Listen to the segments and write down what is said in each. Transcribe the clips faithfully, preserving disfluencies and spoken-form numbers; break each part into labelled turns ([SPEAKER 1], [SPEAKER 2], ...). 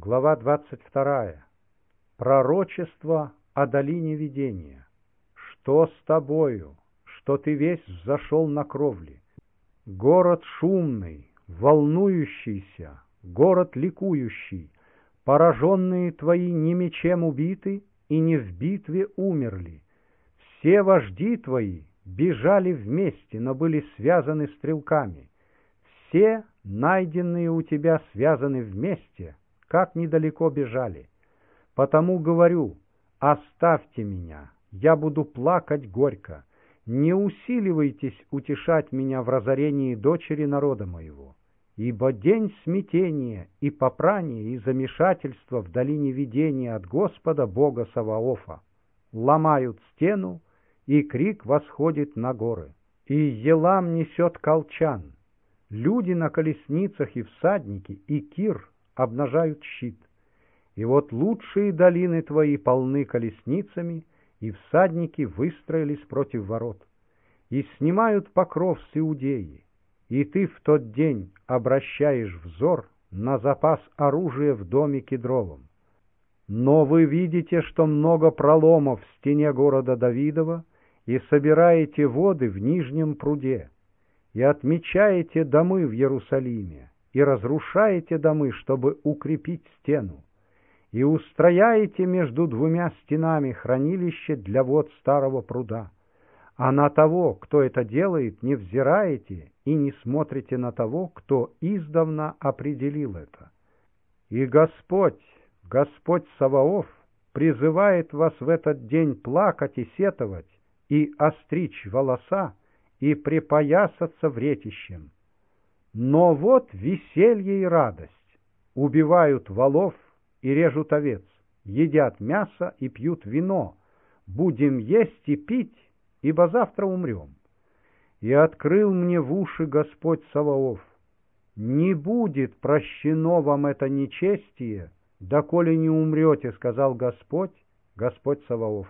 [SPEAKER 1] Глава двадцать вторая. Пророчество о долине видения. Что с тобою, что ты весь взошел на кровли? Город шумный, волнующийся, город ликующий, пораженные твои не мечем убиты и не в битве умерли. Все вожди твои бежали вместе, но были связаны стрелками. Все, найденные у тебя, связаны вместе, как недалеко бежали. Потому говорю, оставьте меня, я буду плакать горько. Не усиливайтесь утешать меня в разорении дочери народа моего. Ибо день смятения и попрания и замешательства в долине видения от Господа Бога Саваофа. Ломают стену, и крик восходит на горы. И Елам несет колчан. Люди на колесницах и всадники, и Кир обнажают щит. И вот лучшие долины твои полны колесницами, и всадники выстроились против ворот. И снимают покров с Иудеи, и ты в тот день обращаешь взор на запас оружия в доме Кедровом. Но вы видите, что много проломов в стене города Давидова, и собираете воды в нижнем пруде, и отмечаете домы в Иерусалиме, и разрушаете домы, чтобы укрепить стену, и устрояете между двумя стенами хранилище для вод старого пруда. А на того, кто это делает, не взираете и не смотрите на того, кто издавна определил это. И Господь, Господь Саваоф, призывает вас в этот день плакать и сетовать, и остричь волоса, и припоясаться вретищем. Но вот веселье и радость. Убивают волов и режут овец, едят мясо и пьют вино. Будем есть и пить, ибо завтра умрем. И открыл мне в уши Господь Саваоф: не будет прощено вам это нечестие, доколе не умрете, сказал Господь, Господь Саваоф.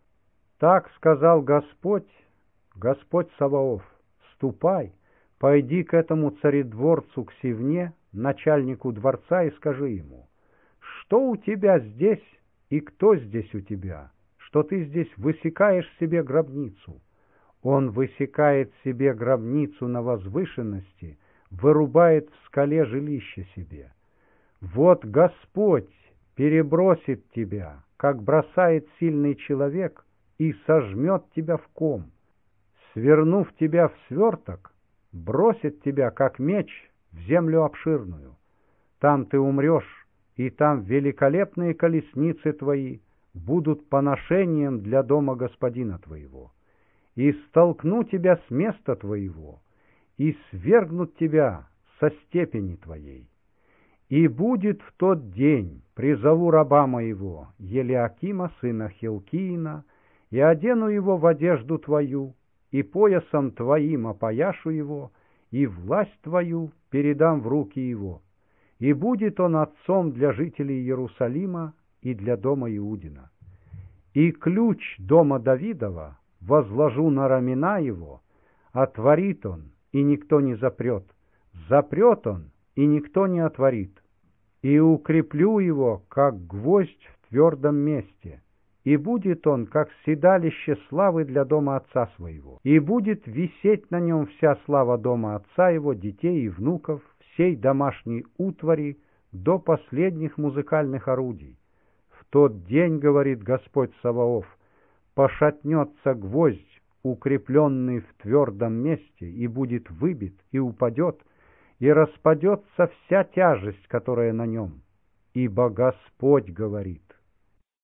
[SPEAKER 1] Так сказал Господь, Господь Саваоф: ступай, пойди к этому царедворцу, к Сивне, начальнику дворца, и скажи ему: что у тебя здесь и кто здесь у тебя, что ты здесь высекаешь себе гробницу? Он высекает себе гробницу на возвышенности, вырубает в скале жилище себе. Вот Господь перебросит тебя, как бросает сильный человек, и сожмет тебя в ком. Свернув тебя в сверток, бросит тебя, как меч, в землю обширную. Там ты умрешь, и там великолепные колесницы твои будут поношением для дома господина твоего. И столкну тебя с места твоего, и свергнут тебя со степени твоей. И будет в тот день, призову раба моего, Елиакима, сына Хилкиина, и одену его в одежду твою, и поясом твоим опояшу его, и власть твою передам в руки его. И будет он отцом для жителей Иерусалима и для дома Иудина. И ключ дома Давидова возложу на рамена его, отворит он, и никто не запрет, запрет он, и никто не отворит. И укреплю его, как гвоздь в твердом месте, и будет он, как седалище славы для дома отца своего, и будет висеть на нем вся слава дома отца его, детей и внуков, всей домашней утвари, до последних музыкальных орудий. В тот день, говорит Господь Саваоф, пошатнется гвоздь, укрепленный в твердом месте, и будет выбит, и упадет, и распадется вся тяжесть, которая на нем. Ибо Господь говорит: